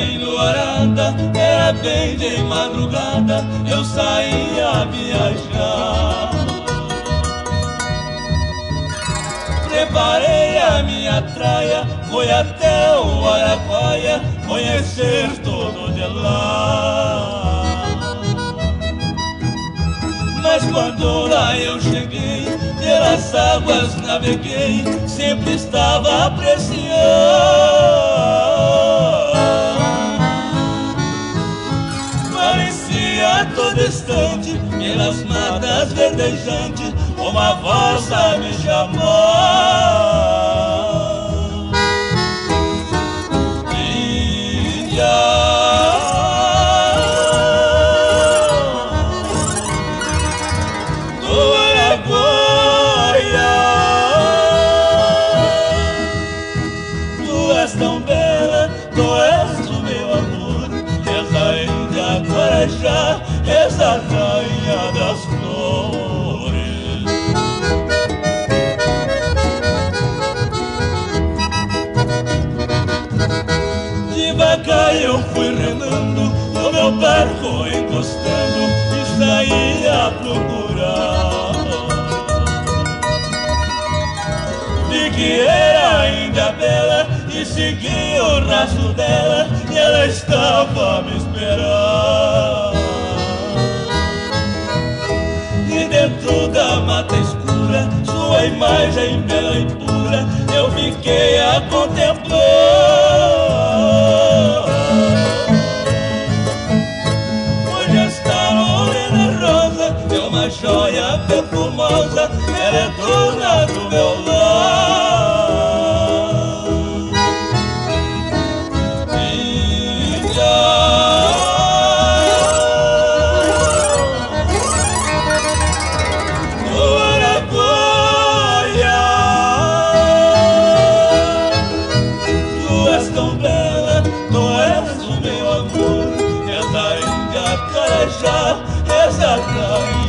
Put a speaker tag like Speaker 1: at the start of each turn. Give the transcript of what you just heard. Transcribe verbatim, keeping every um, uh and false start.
Speaker 1: em Luarada, era bem de madrugada, eu saía a viajar. Preparei a minha traia, foi até o Araguaia, conhecer todo de lá. Mas quando lá eu cheguei, pelas águas naveguei, sempre estava apreciando. Parecia a todo instante, pelas matas verdejantes, uma voz a me chamar. Essa rainha das flores. Devagar eu fui remando, o meu barco encostando, e saí a procurar. Vi que era ainda bela, e segui o rastro dela, e ela estava a me esperar. Dentro da mata escura, sua imagem bela e pura, eu fiquei a contemplar. Hoje esta morena rosa é uma joia perfumosa, ela é dona do meu lar. Essa rainha